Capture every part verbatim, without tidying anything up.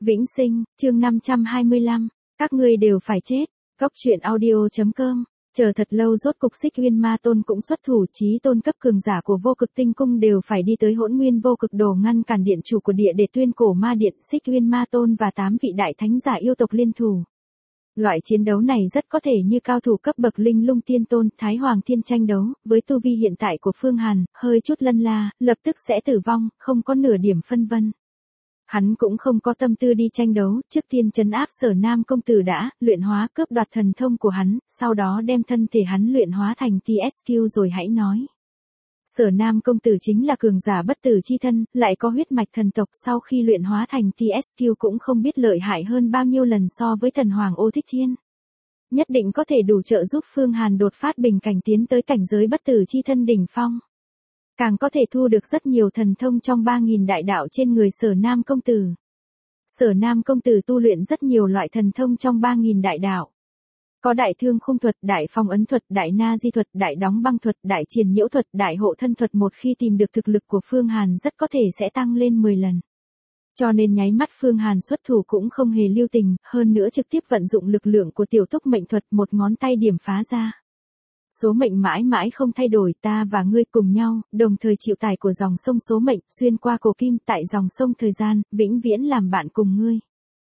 Vĩnh Sinh, chương năm trăm hai mươi lăm, các ngươi đều phải chết. Cốc truyện audio chấm com. Chờ thật lâu rốt cục Xích Uyên Ma Tôn cũng xuất thủ, chí tôn cấp cường giả của Vô Cực Tinh Cung đều phải đi tới Hỗn Nguyên Vô Cực Đồ ngăn cản điện chủ của địa để tuyên cổ ma điện. Xích Uyên Ma Tôn và tám vị đại thánh giả yêu tộc liên thủ. Loại chiến đấu này rất có thể như cao thủ cấp bậc Linh Lung Tiên Tôn, Thái Hoàng Thiên tranh đấu, với tu vi hiện tại của Phương Hàn, hơi chút lân la, lập tức sẽ tử vong, không có nửa điểm phân vân. Hắn cũng không có tâm tư đi tranh đấu, trước tiên trấn áp Sở Nam công tử đã, luyện hóa cướp đoạt thần thông của hắn, sau đó đem thân thể hắn luyện hóa thành tê ét quy rồi hãy nói. Sở Nam công tử chính là cường giả bất tử chi thân, lại có huyết mạch thần tộc, sau khi luyện hóa thành tê ét quy cũng không biết lợi hại hơn bao nhiêu lần so với thần hoàng Ô Thích Thiên. Nhất định có thể đủ trợ giúp Phương Hàn đột phát bình cảnh tiến tới cảnh giới bất tử chi thân đỉnh phong. Càng có thể thu được rất nhiều thần thông trong ba nghìn đại đạo trên người Sở Nam công tử. Sở Nam công tử tu luyện rất nhiều loại thần thông trong ba nghìn đại đạo. Có đại thương khung thuật, đại phong ấn thuật, đại na di thuật, đại đóng băng thuật, đại triền nhiễu thuật, đại hộ thân thuật. Một khi tìm được thực lực của Phương Hàn rất có thể sẽ tăng lên mười lần. Cho nên nháy mắt Phương Hàn xuất thủ cũng không hề lưu tình, hơn nữa trực tiếp vận dụng lực lượng của tiểu túc mệnh thuật, một ngón tay điểm phá ra. Số mệnh mãi mãi không thay đổi, ta và ngươi cùng nhau, đồng thời chịu tải của dòng sông số mệnh, xuyên qua cổ kim tại dòng sông thời gian, vĩnh viễn làm bạn cùng ngươi.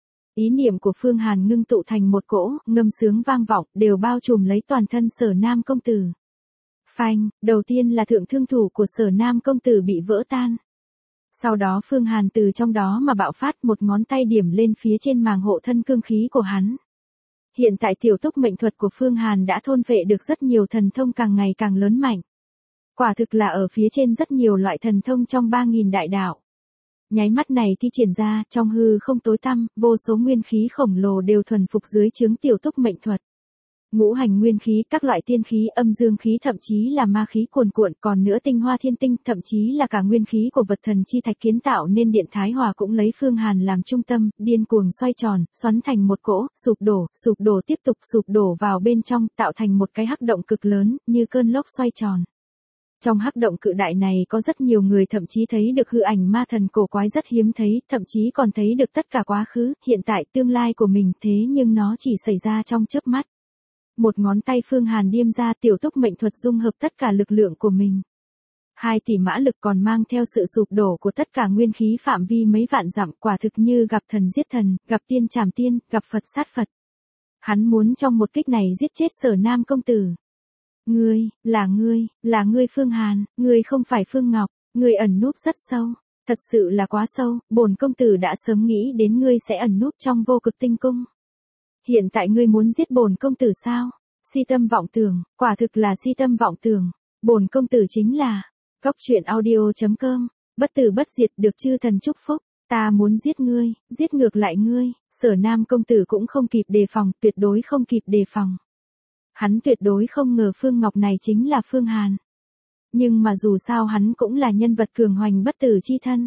Ý niệm của Phương Hàn ngưng tụ thành một cỗ, ngâm sướng vang vọng, đều bao trùm lấy toàn thân Sở Nam công tử. Phanh, đầu tiên là thượng thương thủ của Sở Nam công tử bị vỡ tan. Sau đó Phương Hàn từ trong đó mà bạo phát, một ngón tay điểm lên phía trên màng hộ thân cương khí của hắn. Hiện tại tiểu túc mệnh thuật của Phương Hàn đã thôn phệ được rất nhiều thần thông càng ngày càng lớn mạnh. Quả thực là ở phía trên rất nhiều loại thần thông trong ba nghìn đại đạo. Nháy mắt này thi triển ra, trong hư không tối tăm, vô số nguyên khí khổng lồ đều thuần phục dưới trướng tiểu túc mệnh thuật. Ngũ hành nguyên khí, các loại tiên khí, âm dương khí, thậm chí là ma khí cuồn cuộn, còn nữa tinh hoa thiên tinh, thậm chí là cả nguyên khí của vật thần chi thạch kiến tạo nên điện Thái Hòa cũng lấy Phương Hàn làm trung tâm, điên cuồng xoay tròn, xoắn thành một cỗ, sụp đổ, sụp đổ tiếp tục sụp đổ vào bên trong, tạo thành một cái hắc động cực lớn, như cơn lốc xoay tròn. Trong hắc động cự đại này có rất nhiều người thậm chí thấy được hư ảnh ma thần cổ quái rất hiếm thấy, thậm chí còn thấy được tất cả quá khứ, hiện tại, tương lai của mình, thế nhưng nó chỉ xảy ra trong chớp mắt. Một ngón tay Phương Hàn điêm ra, tiểu túc mệnh thuật dung hợp tất cả lực lượng của mình. Hai tỷ mã lực còn mang theo sự sụp đổ của tất cả nguyên khí phạm vi mấy vạn dặm, quả thực như gặp thần giết thần, gặp tiên trảm tiên, gặp Phật sát Phật. Hắn muốn trong một kích này giết chết Sở Nam công tử. Ngươi, là ngươi, là ngươi Phương Hàn, ngươi không phải Phương Ngọc, ngươi ẩn núp rất sâu, thật sự là quá sâu, bổn công tử đã sớm nghĩ đến ngươi sẽ ẩn núp trong Vô Cực Tinh Cung. Hiện tại ngươi muốn giết bổn công tử sao? Si tâm vọng tưởng, quả thực là si tâm vọng tưởng. Bổn công tử chính là Cốc truyện audio chấm com, bất tử bất diệt, được chư thần chúc phúc. Ta muốn giết ngươi, giết ngược lại ngươi. Sở Nam công tử cũng không kịp đề phòng, tuyệt đối không kịp đề phòng. Hắn tuyệt đối không ngờ Phương Ngọc này chính là Phương Hàn. Nhưng mà dù sao hắn cũng là nhân vật cường hoành bất tử chi thân.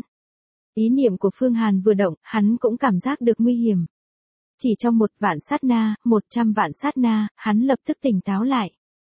Ý niệm của Phương Hàn vừa động, hắn cũng cảm giác được nguy hiểm. Chỉ trong một vạn sát na, một trăm vạn sát na, hắn lập tức tỉnh táo lại.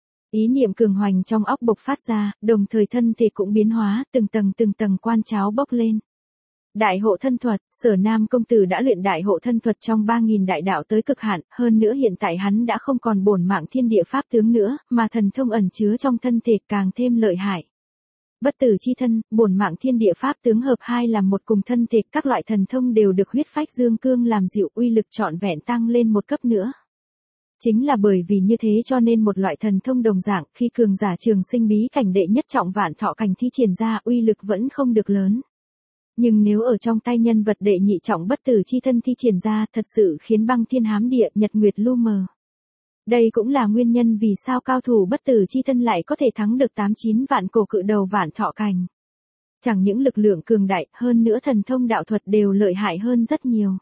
Ý niệm cường hoành trong óc bộc phát ra, đồng thời thân thể cũng biến hóa, từng tầng từng tầng quan cháo bốc lên. Đại hộ thân thuật, Sở Nam công tử đã luyện đại hộ thân thuật trong ba nghìn đại đạo tới cực hạn, hơn nữa hiện tại hắn đã không còn bổn mạng thiên địa pháp tướng nữa, mà thần thông ẩn chứa trong thân thể càng thêm lợi hại. Bất tử chi thân, bổn mạng thiên địa pháp tướng hợp hai làm một cùng thân thể, các loại thần thông đều được huyết phách dương cương làm dịu, uy lực trọn vẹn tăng lên một cấp nữa. Chính là bởi vì như thế cho nên một loại thần thông đồng dạng, khi cường giả trường sinh bí cảnh đệ nhất trọng vạn thọ cảnh thi triển ra, uy lực vẫn không được lớn. Nhưng nếu ở trong tay nhân vật đệ nhị trọng bất tử chi thân thi triển ra, thật sự khiến băng thiên hám địa, nhật nguyệt lu mờ. Đây cũng là nguyên nhân vì sao cao thủ bất tử chi thân lại có thể thắng được tám chín vạn cổ cự đầu vạn thọ cảnh. Chẳng những lực lượng cường đại, hơn nữa thần thông đạo thuật đều lợi hại hơn rất nhiều.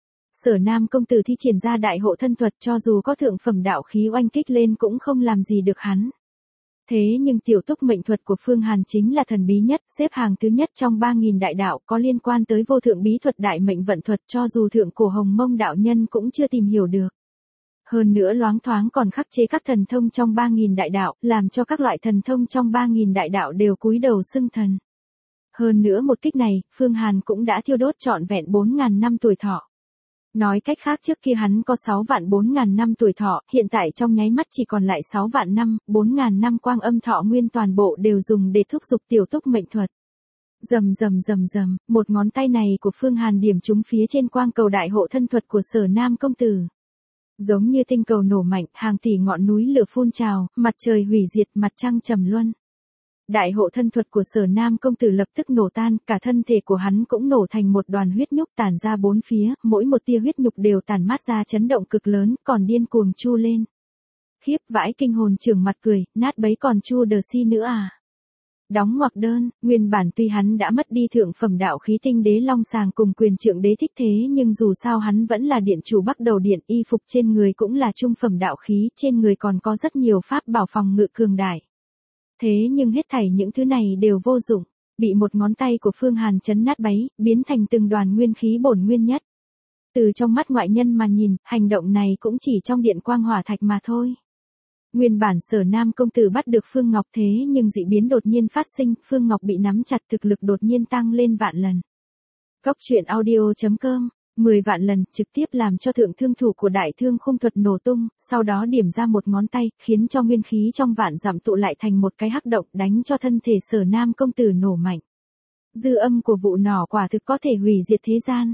Sở Nam công tử thi triển ra đại hộ thân thuật, cho dù có thượng phẩm đạo khí oanh kích lên cũng không làm gì được hắn. Thế nhưng tiểu túc mệnh thuật của Phương Hàn chính là thần bí nhất, xếp hàng thứ nhất trong ba nghìn đại đạo, có liên quan tới vô thượng bí thuật đại mệnh vận thuật, cho dù thượng cổ Hồng Mông đạo nhân cũng chưa tìm hiểu được. Hơn nữa loáng thoáng còn khắc chế các thần thông trong ba nghìn đại đạo, làm cho các loại thần thông trong ba nghìn đại đạo đều cúi đầu xưng thần. Hơn nữa một kích này, Phương Hàn cũng đã thiêu đốt trọn vẹn bốn nghìn năm tuổi thọ. Nói cách khác trước kia hắn có sáu vạn bốn ngàn năm tuổi thọ, hiện tại trong nháy mắt chỉ còn lại sáu vạn năm, bốn ngàn năm quang âm thọ nguyên toàn bộ đều dùng để thúc giục tiểu túc mệnh thuật. Rầm rầm rầm rầm, một ngón tay này của Phương Hàn điểm trúng phía trên quang cầu đại hộ thân thuật của Sở Nam công tử. Giống như tinh cầu nổ mạnh, hàng tỷ ngọn núi lửa phun trào, mặt trời hủy diệt, mặt trăng trầm luân. Đại hộ thân thuật của Sở Nam công tử lập tức nổ tan, cả thân thể của hắn cũng nổ thành một đoàn huyết nhục tản ra bốn phía, mỗi một tia huyết nhục đều tản mát ra chấn động cực lớn, còn điên cuồng chu lên. Khiếp vãi kinh hồn trưởng mặt cười, nát bấy còn chu đờ si nữa à. Đóng ngoặc đơn, nguyên bản tuy hắn đã mất đi thượng phẩm đạo khí tinh đế long sàng cùng quyền trượng đế thích thế nhưng dù sao hắn vẫn là điện chủ Bắc Đầu Điện, y phục trên người cũng là trung phẩm đạo khí, trên người còn có rất nhiều pháp bảo phòng ngự cường đại. Thế nhưng hết thảy những thứ này đều vô dụng, bị một ngón tay của Phương Hàn chấn nát bấy, biến thành từng đoàn nguyên khí bổn nguyên nhất. Từ trong mắt ngoại nhân mà nhìn, hành động này cũng chỉ trong điện quang hỏa thạch mà thôi. Nguyên bản Sở Nam công tử bắt được Phương Ngọc thế nhưng dị biến đột nhiên phát sinh, Phương Ngọc bị nắm chặt thực lực đột nhiên tăng lên vạn lần. Cốc truyện audio chấm com, mười vạn lần, trực tiếp làm cho thượng thương thủ của đại thương khung thuật nổ tung, sau đó điểm ra một ngón tay, khiến cho nguyên khí trong vạn dặm tụ lại thành một cái hắc động đánh cho thân thể Sở Nam công tử nổ mạnh. Dư âm của vụ nỏ quả thực có thể hủy diệt thế gian.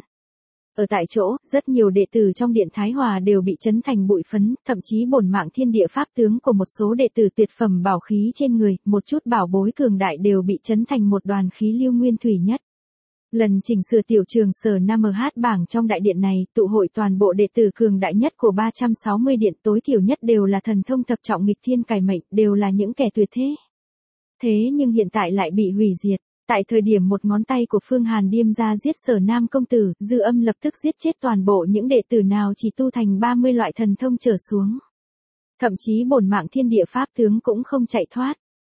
Ở tại chỗ, rất nhiều đệ tử trong điện Thái Hòa đều bị chấn thành bụi phấn, thậm chí bổn mạng thiên địa pháp tướng của một số đệ tử tuyệt phẩm bảo khí trên người, một chút bảo bối cường đại đều bị chấn thành một đoàn khí lưu nguyên thủy nhất. Lần chỉnh sửa tiểu trường Sở Nam ở hát bảng trong đại điện này, tụ hội toàn bộ đệ tử cường đại nhất của ba trăm sáu mươi điện, tối thiểu nhất đều là thần thông thập trọng nghịch thiên cải mệnh, đều là những kẻ tuyệt thế. Thế nhưng hiện tại lại bị hủy diệt. Tại thời điểm một ngón tay của Phương Hàn điêm ra giết Sở Nam công tử, dư âm lập tức giết chết toàn bộ những đệ tử nào chỉ tu thành ba mươi loại thần thông trở xuống. Thậm chí bổn mạng thiên địa pháp tướng cũng không chạy thoát.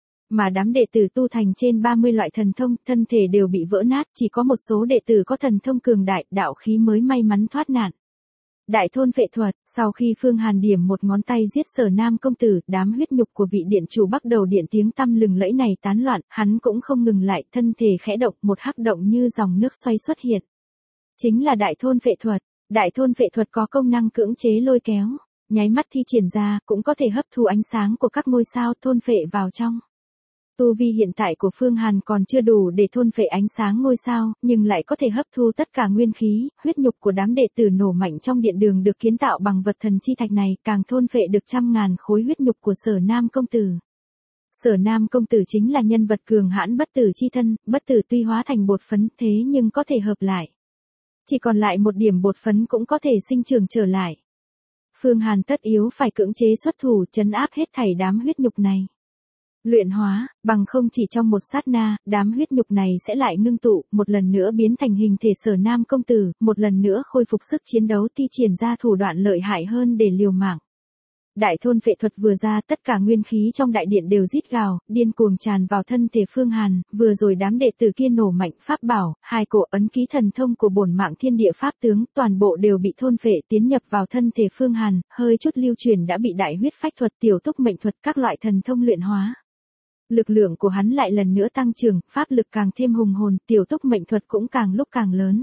Mà đám đệ tử tu thành trên ba mươi loại thần thông, thân thể đều bị vỡ nát, chỉ có một số đệ tử có thần thông cường đại, đạo khí mới may mắn thoát nạn. Đại thôn phệ thuật, sau khi Phương Hàn điểm một ngón tay giết Sở Nam công tử, đám huyết nhục của vị điện chủ Bắc Đầu Điện tiếng tăm lừng lẫy này tán loạn, hắn cũng không ngừng lại, thân thể khẽ động, một hắc động như dòng nước xoay xuất hiện. Chính là đại thôn phệ thuật, đại thôn phệ thuật có công năng cưỡng chế lôi kéo, nháy mắt thi triển ra, cũng có thể hấp thu ánh sáng của các ngôi sao thôn phệ vào trong. Tu vi hiện tại của Phương Hàn còn chưa đủ để thôn phệ ánh sáng ngôi sao, nhưng lại có thể hấp thu tất cả nguyên khí, huyết nhục của đám đệ tử nổ mạnh trong điện đường được kiến tạo bằng vật thần chi thạch này, càng thôn phệ được trăm ngàn khối huyết nhục của Sở Nam công tử. Sở Nam công tử chính là nhân vật cường hãn bất tử chi thân, bất tử tuy hóa thành bột phấn thế nhưng có thể hợp lại. Chỉ còn lại một điểm bột phấn cũng có thể sinh trưởng trở lại. Phương Hàn tất yếu phải cưỡng chế xuất thủ trấn áp hết thảy đám huyết nhục này. Luyện hóa, bằng không chỉ trong một sát na, đám huyết nhục này sẽ lại ngưng tụ, một lần nữa biến thành hình thể Sở Nam công tử, một lần nữa khôi phục sức chiến đấu thi triển ra thủ đoạn lợi hại hơn để liều mạng. Đại thôn phệ thuật vừa ra, tất cả nguyên khí trong đại điện đều rít gào, điên cuồng tràn vào thân thể Phương Hàn, vừa rồi đám đệ tử kia nổ mạnh pháp bảo, hai cổ ấn ký thần thông của bổn mạng thiên địa pháp tướng, toàn bộ đều bị thôn phệ tiến nhập vào thân thể Phương Hàn, hơi chút lưu truyền đã bị đại huyết phách thuật, tiểu túc mệnh thuật các loại thần thông luyện hóa. Lực lượng của hắn lại lần nữa tăng trưởng, pháp lực càng thêm hùng hồn, tiểu túc mệnh thuật cũng càng lúc càng lớn.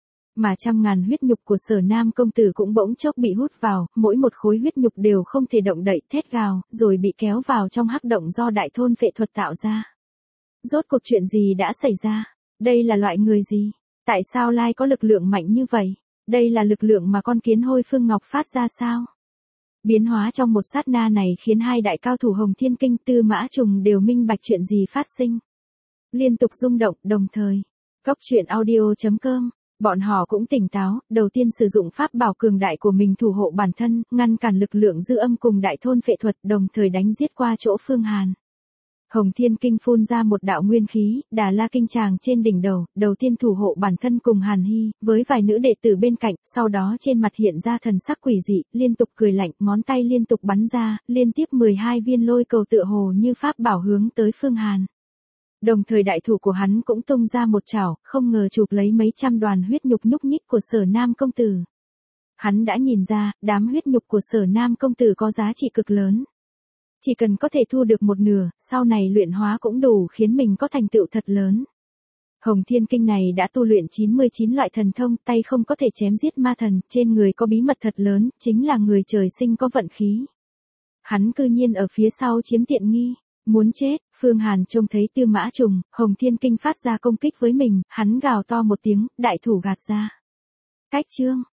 Mà trăm ngàn huyết nhục của Sở Nam công tử cũng bỗng chốc bị hút vào, mỗi một khối huyết nhục đều không thể động đậy, thét gào, rồi bị kéo vào trong hắc động do đại thôn phệ thuật tạo ra. Rốt cuộc chuyện gì đã xảy ra? Đây là loại người gì? Tại sao Lai có lực lượng mạnh như vậy? Đây là lực lượng mà con kiến hôi Phương Ngọc phát ra sao? Biến hóa trong một sát na này khiến hai đại cao thủ Hồng Thiên Kinh Tư Mã Trùng đều minh bạch chuyện gì phát sinh. Liên tục rung động, đồng thời. Cốc truyện audio chấm com, bọn họ cũng tỉnh táo, đầu tiên sử dụng pháp bảo cường đại của mình thủ hộ bản thân, ngăn cản lực lượng dư âm cùng đại thôn phệ thuật, đồng thời đánh giết qua chỗ Phương Hàn. Hồng Thiên Kinh phun ra một đạo nguyên khí, Đà La Kinh tràng trên đỉnh đầu, đầu tiên thủ hộ bản thân cùng Hàn Hy, với vài nữ đệ tử bên cạnh, sau đó trên mặt hiện ra thần sắc quỷ dị, liên tục cười lạnh, ngón tay liên tục bắn ra, liên tiếp mười hai viên lôi cầu tựa hồ như pháp bảo hướng tới Phương Hàn. Đồng thời đại thủ của hắn cũng tung ra một chảo, không ngờ chụp lấy mấy trăm đoàn huyết nhục nhúc nhích của Sở Nam công tử. Hắn đã nhìn ra, đám huyết nhục của Sở Nam công tử có giá trị cực lớn. Chỉ cần có thể thu được một nửa, sau này luyện hóa cũng đủ khiến mình có thành tựu thật lớn. Hồng Thiên Kinh này đã tu luyện chín mươi chín loại thần thông, tay không có thể chém giết ma thần, trên người có bí mật thật lớn, chính là người trời sinh có vận khí. Hắn cư nhiên ở phía sau chiếm tiện nghi, muốn chết. Phương Hàn trông thấy Tư Mã Trùng, Hồng Thiên Kinh phát ra công kích với mình, hắn gào to một tiếng, đại thủ gạt ra. Cách chương